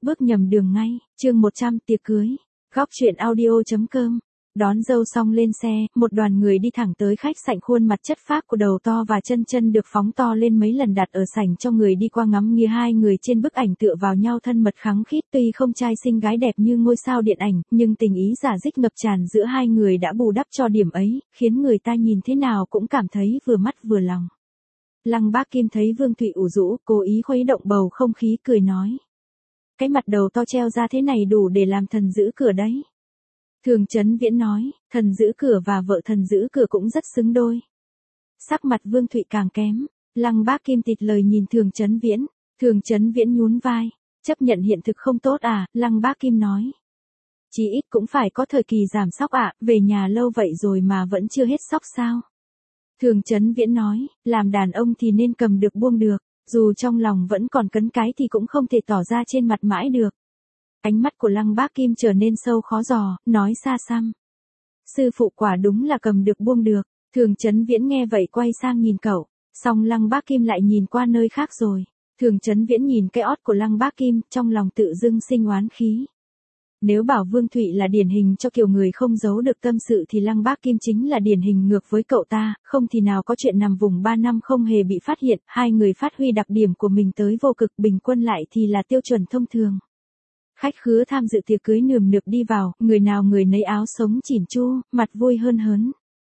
bước nhầm đường ngay, chương 100 tiệc cưới. Góc truyện audio.com. Đón dâu xong lên xe, một đoàn người đi thẳng tới khách sạn, khuôn mặt chất phác của đầu to và chân chân được phóng to lên mấy lần đặt ở sảnh cho người đi qua ngắm nghía. Hai người trên bức ảnh tựa vào nhau thân mật khăng khít, tuy không trai xinh gái đẹp như ngôi sao điện ảnh, nhưng tình ý rả rích ngập tràn giữa hai người đã bù đắp cho điểm ấy, khiến người ta nhìn thế nào cũng cảm thấy vừa mắt vừa lòng. Lăng Bác Kim thấy Vương Thụy ủ rũ, cố ý khuấy động bầu không khí, cười nói: cái mặt đầu to treo ra thế này đủ để làm thần giữ cửa đấy. Thường Chấn Viễn nói: thần giữ cửa và vợ thần giữ cửa cũng rất xứng đôi. Sắc mặt Vương Thụy càng kém. Lăng Bác Kim tịt lời nhìn Thường Chấn Viễn. Thường Chấn Viễn nhún vai: chấp nhận hiện thực không tốt à? Lăng Bác Kim nói: chí ít cũng phải có thời kỳ giảm sóc ạ, về nhà lâu vậy rồi mà vẫn chưa hết sóc sao? Thường Chấn Viễn nói: làm đàn ông thì nên cầm được buông được, dù trong lòng vẫn còn cấn cái thì cũng không thể tỏ ra trên mặt mãi được. Ánh mắt của Lăng Bác Kim trở nên sâu khó dò, nói xa xăm: sư phụ quả đúng là cầm được buông được. Thường Chấn Viễn nghe vậy quay sang nhìn cậu, xong Lăng Bác Kim lại nhìn qua nơi khác rồi. Thường Chấn Viễn nhìn cái ót của Lăng Bác Kim, trong lòng tự dưng sinh oán khí. Nếu bảo Vương Thụy là điển hình cho kiểu người không giấu được tâm sự thì Lăng Bác Kim chính là điển hình ngược với cậu ta, không thì nào có chuyện nằm vùng 3 năm không hề bị phát hiện, hai người phát huy đặc điểm của mình tới vô cực, bình quân lại thì là tiêu chuẩn thông thường. Khách khứa tham dự tiệc cưới nườm nượp đi vào, người nào người nấy áo sống chỉn chu, mặt vui hơn hớn.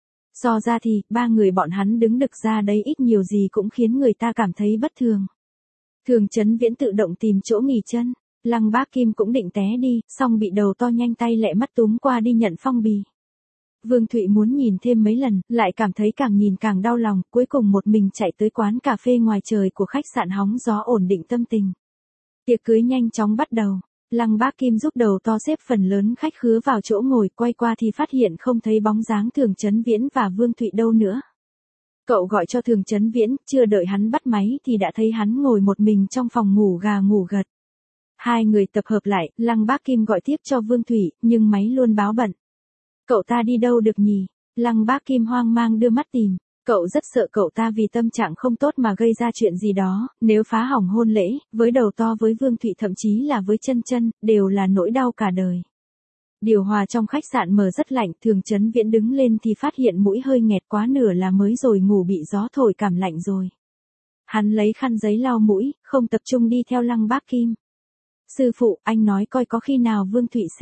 So ra thì, ba người bọn hắn đứng đực ra đấy ít nhiều gì cũng khiến người ta cảm thấy bất thường. Thường Chấn Viễn tự động tìm chỗ nghỉ chân. Lăng Bác Kim cũng định té đi, xong bị đầu to nhanh tay lẹ mắt túm qua đi nhận phong bì. Vương Thụy muốn nhìn thêm mấy lần, lại cảm thấy càng nhìn càng đau lòng, cuối cùng một mình chạy tới quán cà phê ngoài trời của khách sạn hóng gió ổn định tâm tình. Tiệc cưới nhanh chóng bắt đầu. Lăng Bác Kim giúp đầu to xếp phần lớn khách khứa vào chỗ ngồi, quay qua thì phát hiện không thấy bóng dáng Thường Chấn Viễn và Vương Thụy đâu nữa. Cậu gọi cho Thường Chấn Viễn, chưa đợi hắn bắt máy thì đã thấy hắn ngồi một mình trong phòng ngủ gà ngủ gật. Hai người tập hợp lại, Lăng Bác Kim gọi tiếp cho Vương Thụy, nhưng máy luôn báo bận. Cậu ta đi đâu được nhỉ? Lăng Bác Kim hoang mang đưa mắt tìm. Cậu rất sợ cậu ta vì tâm trạng không tốt mà gây ra chuyện gì đó, nếu phá hỏng hôn lễ, với đầu to với Vương Thụy thậm chí là với chân chân, đều là nỗi đau cả đời. Điều hòa trong khách sạn mở rất lạnh, Thường Chấn Viễn đứng lên thì phát hiện mũi hơi nghẹt, quá nửa là mới rồi ngủ bị gió thổi cảm lạnh rồi. Hắn lấy khăn giấy lau mũi, không tập trung đi theo Lăng Bác Kim. Sư phụ, anh nói coi có khi nào Vương Thụy sẽ...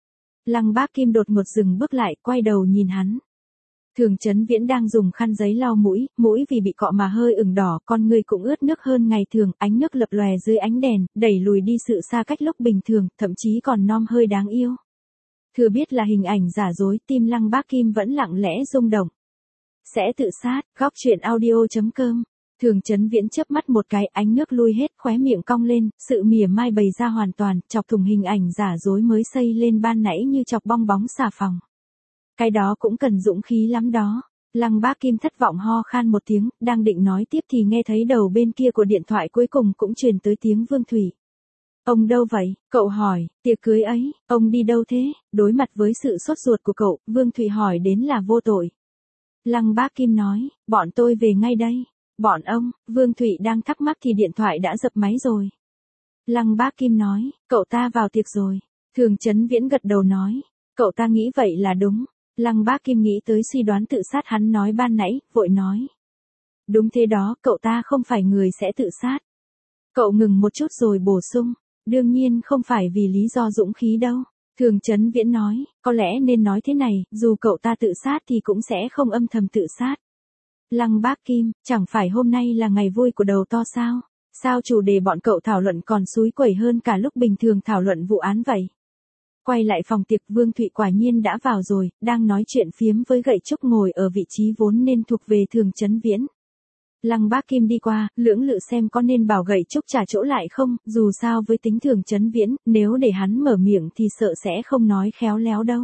Lăng Bác Kim đột ngột dừng bước lại, quay đầu nhìn hắn. Thường Chấn Viễn đang dùng khăn giấy lau mũi, mũi vì bị cọ mà hơi ửng đỏ, con người cũng ướt nước hơn ngày thường, ánh nước lập lòe dưới ánh đèn, đẩy lùi đi sự xa cách lúc bình thường, thậm chí còn non hơi đáng yêu. Thừa biết là hình ảnh giả dối, tim Lăng Bác Kim vẫn lặng lẽ rung động. Sẽ tự sát. Góc truyện audio.com. Thường Chấn Viễn chớp mắt một cái, ánh nước lui hết, khóe miệng cong lên, sự mỉa mai bày ra hoàn toàn, chọc thủng hình ảnh giả dối mới xây lên ban nãy như chọc bong bóng xà phòng. Cái đó cũng cần dũng khí lắm đó. Lăng Bác Kim thất vọng ho khan một tiếng, đang định nói tiếp thì nghe thấy đầu bên kia của điện thoại cuối cùng cũng truyền tới tiếng Vương Thụy. Ông đâu vậy? Cậu hỏi. Tiệc cưới ấy, ông đi đâu thế? Đối mặt với sự sốt ruột của cậu, Vương Thụy hỏi đến là vô tội. Lăng Bác Kim nói, bọn tôi về ngay đây. Bọn ông? Vương Thụy đang thắc mắc thì điện thoại đã dập máy rồi. Lăng Bác Kim nói, cậu ta vào tiệc rồi. Thường Chấn Viễn gật đầu nói, cậu ta nghĩ vậy là đúng. Lăng Bác Kim nghĩ tới suy đoán tự sát hắn nói ban nãy, vội nói. Đúng thế đó, cậu ta không phải người sẽ tự sát. Cậu ngừng một chút rồi bổ sung, đương nhiên không phải vì lý do dũng khí đâu. Thường Chấn Viễn nói, có lẽ nên nói thế này, dù cậu ta tự sát thì cũng sẽ không âm thầm tự sát. Lăng Bác Kim, chẳng phải hôm nay là ngày vui của đầu to sao? Sao chủ đề bọn cậu thảo luận còn xúi quẩy hơn cả lúc bình thường thảo luận vụ án vậy? Quay lại phòng tiệc, Vương Thụy quả nhiên đã vào rồi, đang nói chuyện phiếm với Gậy Trúc ngồi ở vị trí vốn nên thuộc về Thường Chấn Viễn. Lăng Bác Kim đi qua, lưỡng lự xem có nên bảo Gậy Trúc trả chỗ lại không, dù sao với tính Thường Chấn Viễn, nếu để hắn mở miệng thì sợ sẽ không nói khéo léo đâu.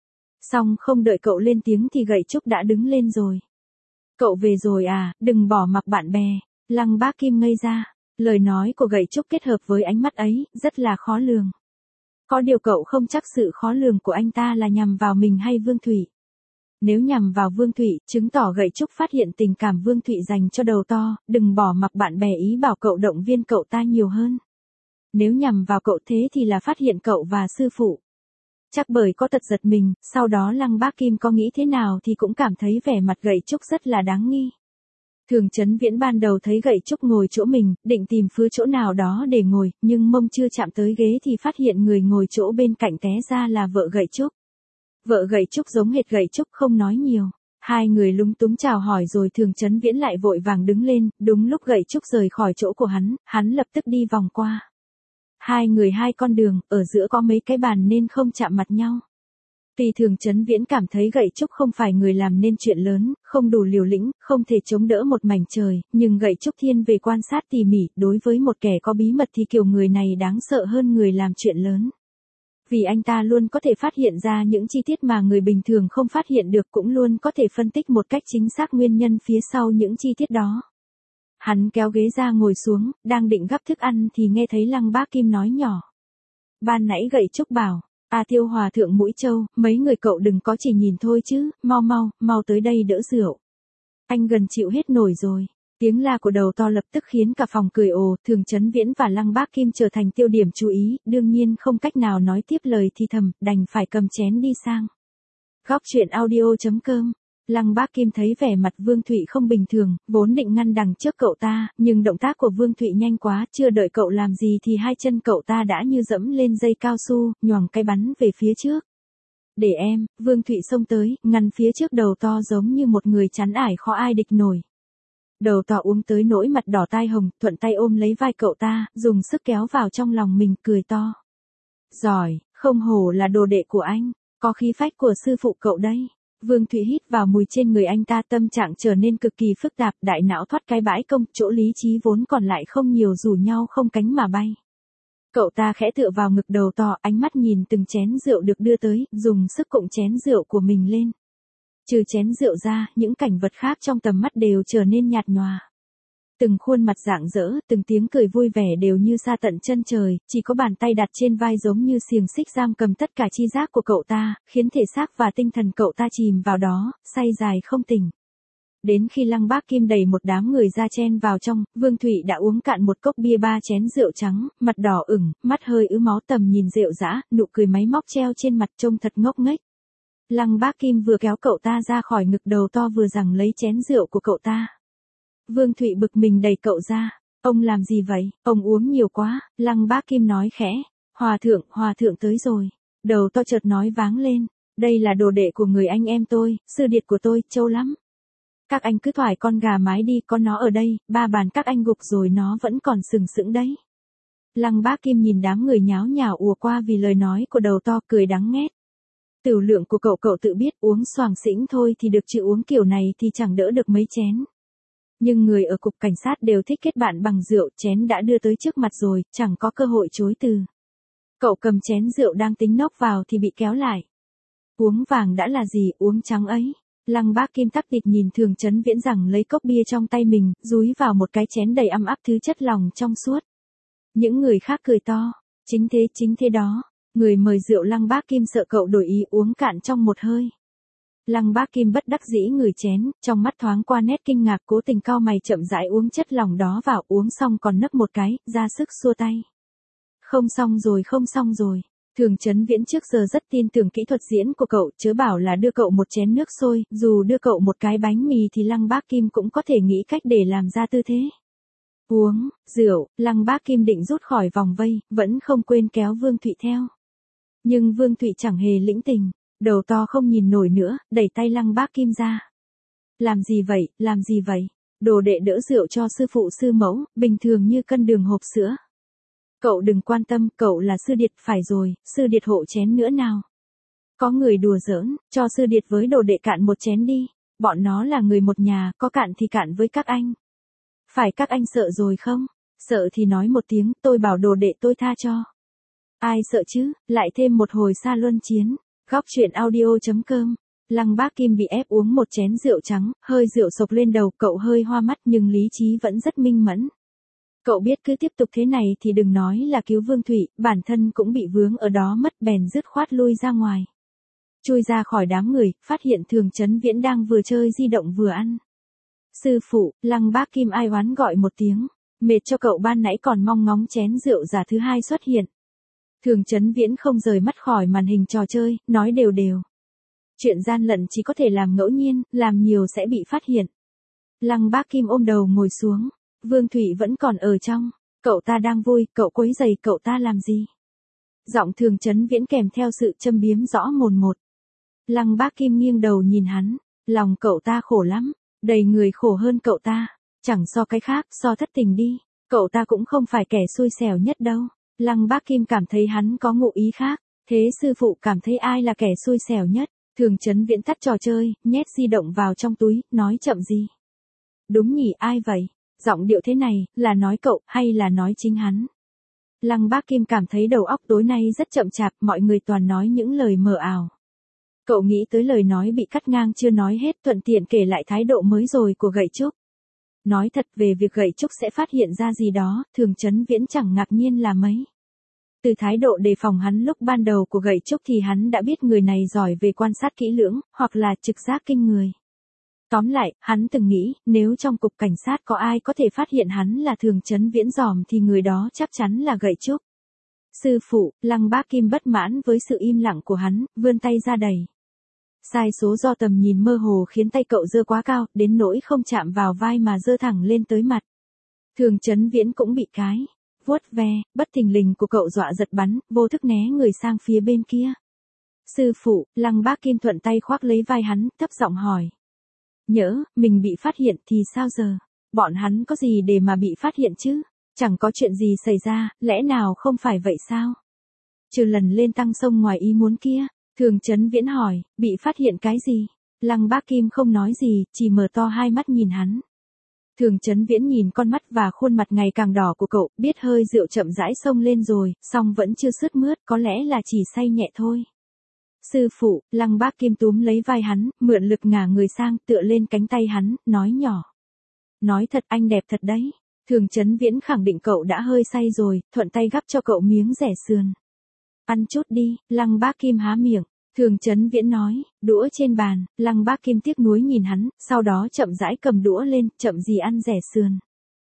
Xong không đợi cậu lên tiếng thì Gậy Trúc đã đứng lên rồi. Cậu về rồi à, đừng bỏ mặc bạn bè. Lăng Bác Kim ngây ra, lời nói của Gậy Trúc kết hợp với ánh mắt ấy, rất là khó lường. Có điều cậu không chắc sự khó lường của anh ta là nhằm vào mình hay Vương Thụy. Nếu nhằm vào Vương Thụy, chứng tỏ Gậy Trúc phát hiện tình cảm Vương Thụy dành cho đầu to, đừng bỏ mặc bạn bè ý bảo cậu động viên cậu ta nhiều hơn. Nếu nhằm vào cậu thế thì là phát hiện cậu và sư phụ. Chắc bởi có tật giật mình, sau đó Lăng Bác Kim có nghĩ thế nào thì cũng cảm thấy vẻ mặt Gậy Trúc rất là đáng nghi. Thường Chấn Viễn ban đầu thấy Gậy Trúc ngồi chỗ mình, định tìm phứ chỗ nào đó để ngồi, nhưng mông chưa chạm tới ghế thì phát hiện người ngồi chỗ bên cạnh té ra là vợ Gậy Trúc. Vợ Gậy Trúc giống hệt Gậy Trúc không nói nhiều. Hai người lúng túng chào hỏi rồi Thường Chấn Viễn lại vội vàng đứng lên, đúng lúc Gậy Trúc rời khỏi chỗ của hắn lập tức đi vòng qua. Hai người hai con đường, ở giữa có mấy cái bàn nên không chạm mặt nhau. Tuy Thường Chấn Viễn cảm thấy Gậy Trúc không phải người làm nên chuyện lớn, không đủ liều lĩnh, không thể chống đỡ một mảnh trời, nhưng Gậy Trúc thiên về quan sát tỉ mỉ, đối với một kẻ có bí mật thì kiểu người này đáng sợ hơn người làm chuyện lớn. Vì anh ta luôn có thể phát hiện ra những chi tiết mà người bình thường không phát hiện được, cũng luôn có thể phân tích một cách chính xác nguyên nhân phía sau những chi tiết đó. Hắn kéo ghế ra ngồi xuống, đang định gắp thức ăn thì nghe thấy Lăng Bác Kim nói nhỏ. Ban nãy Gậy Trúc bảo, Tiêu Hòa thượng Mũi Châu, mấy người cậu đừng có chỉ nhìn thôi chứ, mau tới đây đỡ rượu. Anh gần chịu hết nổi rồi. Tiếng la của đầu to lập tức khiến cả phòng cười ồ, Thường Chấn Viễn và Lăng Bác Kim trở thành tiêu điểm chú ý, đương nhiên không cách nào nói tiếp lời thì thầm, đành phải cầm chén đi sang. Góc truyện audio.com. Lăng Bác Kim thấy vẻ mặt Vương Thụy không bình thường, vốn định ngăn đằng trước cậu ta, nhưng động tác của Vương Thụy nhanh quá, chưa đợi cậu làm gì thì hai chân cậu ta đã như dẫm lên dây cao su, nhoằng cái bắn về phía trước. Để em, Vương Thụy xông tới, ngăn phía trước đầu to giống như một người chắn ải khó ai địch nổi. Đầu to uống tới nỗi mặt đỏ tai hồng, thuận tay ôm lấy vai cậu ta, dùng sức kéo vào trong lòng mình, cười to. Giỏi, không hổ là đồ đệ của anh, có khí phách của sư phụ cậu đây. Vương Thụy hít vào mùi trên người anh ta, tâm trạng trở nên cực kỳ phức tạp, đại não thoát cái bãi công, chỗ lý trí vốn còn lại không nhiều rủ nhau không cánh mà bay. Cậu ta khẽ tựa vào ngực đầu to, ánh mắt nhìn từng chén rượu được đưa tới, dùng sức cụng chén rượu của mình lên. Trừ chén rượu ra, những cảnh vật khác trong tầm mắt đều trở nên nhạt nhòa. Từng khuôn mặt rạng rỡ, từng tiếng cười vui vẻ đều như xa tận chân trời, chỉ có bàn tay đặt trên vai giống như xiềng xích giam cầm tất cả chi giác của cậu ta, khiến thể xác và tinh thần cậu ta chìm vào đó, say dài không tỉnh. Đến khi Lăng Bác Kim đẩy một đám người ra chen vào trong, Vương Thụy đã uống cạn một cốc bia 3 chén rượu trắng, mặt đỏ ửng, mắt hơi ứ máu, tầm nhìn rệu rã, nụ cười máy móc treo trên mặt trông thật ngốc nghếch. Lăng Bác Kim vừa kéo cậu ta ra khỏi ngực đầu to vừa giằng lấy chén rượu của cậu ta. Vương Thụy bực mình đẩy cậu ra. Ông làm gì vậy? Ông uống nhiều quá, Lăng Bác Kim nói khẽ. Hòa thượng tới rồi. Đầu to chợt nói váng lên. Đây là đồ đệ của người anh em tôi, sư điệt của tôi, trâu lắm. Các anh cứ thoải con gà mái đi, có nó ở đây, 3 bàn các anh gục rồi nó vẫn còn sừng sững đấy. Lăng Bác Kim nhìn đám người nháo nhào ùa qua vì lời nói của đầu to, cười đắng nghét. Tửu lượng của cậu tự biết, uống xoàng xĩnh thôi thì được, chứ uống kiểu này thì chẳng đỡ được mấy chén. Nhưng người ở cục cảnh sát đều thích kết bạn bằng rượu, chén đã đưa tới trước mặt rồi, chẳng có cơ hội chối từ. Cậu cầm chén rượu đang tính nốc vào thì bị kéo lại. Uống vàng đã là gì, uống trắng ấy. Lăng Bác Kim tắc tịt nhìn Thường Chấn Viễn rằng lấy cốc bia trong tay mình, dúi vào một cái chén đầy ăm áp thứ chất lỏng trong suốt. Những người khác cười to. Chính thế đó. Người mời rượu Lăng Bác Kim sợ cậu đổi ý, uống cạn trong một hơi. Lăng Bác Kim bất đắc dĩ ngửi chén, trong mắt thoáng qua nét kinh ngạc, cố tình cau mày chậm rãi uống chất lỏng đó vào, uống xong còn nấc một cái, ra sức xua tay. Không xong rồi. Thường Chấn Viễn trước giờ rất tin tưởng kỹ thuật diễn của cậu, chớ bảo là đưa cậu một chén nước sôi, dù đưa cậu một cái bánh mì thì Lăng Bác Kim cũng có thể nghĩ cách để làm ra tư thế. Uống rượu, Lăng Bác Kim định rút khỏi vòng vây, vẫn không quên kéo Vương Thụy theo. Nhưng Vương Thụy chẳng hề lĩnh tình, đầu to không nhìn nổi nữa, đẩy tay Lăng Bác Kim ra. Làm gì vậy? Đồ đệ đỡ rượu cho sư phụ sư mẫu, bình thường như cân đường hộp sữa. Cậu đừng quan tâm, cậu là sư điệt, phải rồi, sư điệt hộ chén nữa nào. Có người đùa giỡn, cho sư điệt với đồ đệ cạn một chén đi, bọn nó là người một nhà, có cạn thì cạn với các anh. Phải các anh sợ rồi không? Sợ thì nói một tiếng, tôi bảo đồ đệ tôi tha cho. Ai sợ chứ, lại thêm một hồi xa luân chiến. Góc truyện audio.com. Lăng Bác Kim bị ép uống một chén rượu trắng, hơi rượu sộc lên đầu, cậu hơi hoa mắt nhưng lý trí vẫn rất minh mẫn. Cậu biết cứ tiếp tục thế này thì đừng nói là cứu Vương Thụy, bản thân cũng bị vướng ở đó mất, bèn dứt khoát lui ra ngoài. Chui ra khỏi đám người, phát hiện Thường Chấn Viễn đang vừa chơi di động vừa ăn. Sư phụ, Lăng Bác Kim ai oán gọi một tiếng. Mệt cho cậu ban nãy còn mong ngóng chén rượu giả thứ hai xuất hiện. Thường Chấn Viễn không rời mắt khỏi màn hình trò chơi, nói đều đều. Chuyện gian lận chỉ có thể làm ngẫu nhiên, làm nhiều sẽ bị phát hiện. Lăng Bác Kim ôm đầu ngồi xuống. Vương Thụy vẫn còn ở trong. Cậu ta đang vui, cậu quấy rầy cậu ta làm gì? Giọng Thường Chấn Viễn kèm theo sự châm biếm rõ mồn một. Lăng Bác Kim nghiêng đầu nhìn hắn. Lòng cậu ta khổ lắm. Đầy người khổ hơn cậu ta. Chẳng so cái khác, so thất tình đi. Cậu ta cũng không phải kẻ xui xẻo nhất đâu. Lăng Bác Kim cảm thấy hắn có ngụ ý khác. Thế sư phụ cảm thấy ai là kẻ xui xẻo nhất? Thường Chấn Viễn tắt trò chơi, nhét di động vào trong túi, nói chậm gì. Đúng nhỉ, ai vậy? Giọng điệu thế này, là nói cậu, hay là nói chính hắn? Lăng Bác Kim cảm thấy đầu óc tối nay rất chậm chạp, mọi người toàn nói những lời mờ ảo. Cậu nghĩ tới lời nói bị cắt ngang chưa nói hết, thuận tiện kể lại thái độ mới rồi của Gậy Trúc. Nói thật về việc Gậy Trúc sẽ phát hiện ra gì đó, Thường Chấn Viễn chẳng ngạc nhiên là mấy. Từ thái độ đề phòng hắn lúc ban đầu của Gậy Trúc thì hắn đã biết người này giỏi về quan sát kỹ lưỡng, hoặc là trực giác kinh người. Tóm lại, hắn từng nghĩ, nếu trong cục cảnh sát có ai có thể phát hiện hắn là Thường Chấn Viễn dòm thì người đó chắc chắn là Gậy Trúc. Sư phụ, Lăng Bác Kim bất mãn với sự im lặng của hắn, vươn tay ra đẩy. Sai số do tầm nhìn mơ hồ khiến tay cậu giơ quá cao, đến nỗi không chạm vào vai mà giơ thẳng lên tới mặt. Thường Chấn Viễn cũng bị cái vuốt ve, bất thình lình của cậu dọa giật bắn, vô thức né người sang phía bên kia. Sư phụ, Lăng Bác Kim thuận tay khoác lấy vai hắn, thấp giọng hỏi. Nhỡ, mình bị phát hiện thì sao giờ? Bọn hắn có gì để mà bị phát hiện chứ? Chẳng có chuyện gì xảy ra, lẽ nào không phải vậy sao? Trừ lần lên tăng sông ngoài ý muốn kia, Thường Chấn Viễn hỏi, bị phát hiện cái gì? Lăng Bác Kim không nói gì, chỉ mở to hai mắt nhìn hắn. Thường Chấn Viễn nhìn con mắt và khuôn mặt ngày càng đỏ của cậu, biết hơi rượu chậm rãi xông lên rồi, song vẫn chưa sướt mướt, có lẽ là chỉ say nhẹ thôi. Sư phụ, Lăng Bác Kim túm lấy vai hắn, mượn lực ngả người sang, tựa lên cánh tay hắn, nói nhỏ. Nói thật anh đẹp thật đấy. Thường Chấn Viễn khẳng định cậu đã hơi say rồi, thuận tay gắp cho cậu miếng rẻ sườn. Ăn chút đi, Lăng Bác Kim há miệng. Thường Chấn Viễn nói, đũa trên bàn, Lăng Bác Kim tiếc nuối nhìn hắn, sau đó chậm rãi cầm đũa lên, chậm gì ăn rẻ sườn.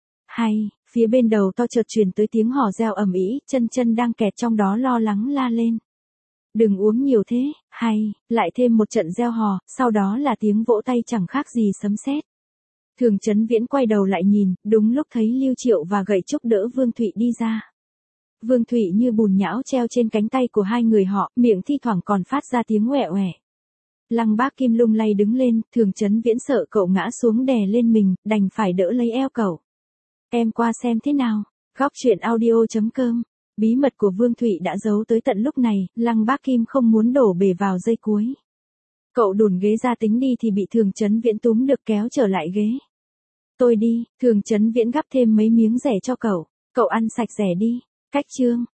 Hay, phía bên đầu to chợt truyền tới tiếng hò reo ầm ĩ, chân chân đang kẹt trong đó lo lắng la lên. Đừng uống nhiều thế, hay, lại thêm một trận reo hò, sau đó là tiếng vỗ tay chẳng khác gì sấm sét. Thường Chấn Viễn quay đầu lại nhìn, đúng lúc thấy Lưu Triệu và Gậy Trúc đỡ Vương Thụy đi ra. Vương Thụy như bùn nhão treo trên cánh tay của hai người họ, miệng thi thoảng còn phát ra tiếng oẹ oẹ. Lăng Bác Kim lung lay đứng lên, Thường Chấn Viễn sợ cậu ngã xuống đè lên mình, đành phải đỡ lấy eo cậu. Em qua xem thế nào. Góc truyện audio.com. Bí mật của Vương Thụy đã giấu tới tận lúc này, Lăng Bác Kim không muốn đổ bể vào giây cuối. Cậu đùn ghế ra tính đi thì bị Thường Chấn Viễn túm được kéo trở lại ghế. Tôi đi, Thường Chấn Viễn gắp thêm mấy miếng rẻ cho cậu. Cậu ăn sạch rẻ đi. Cách chương.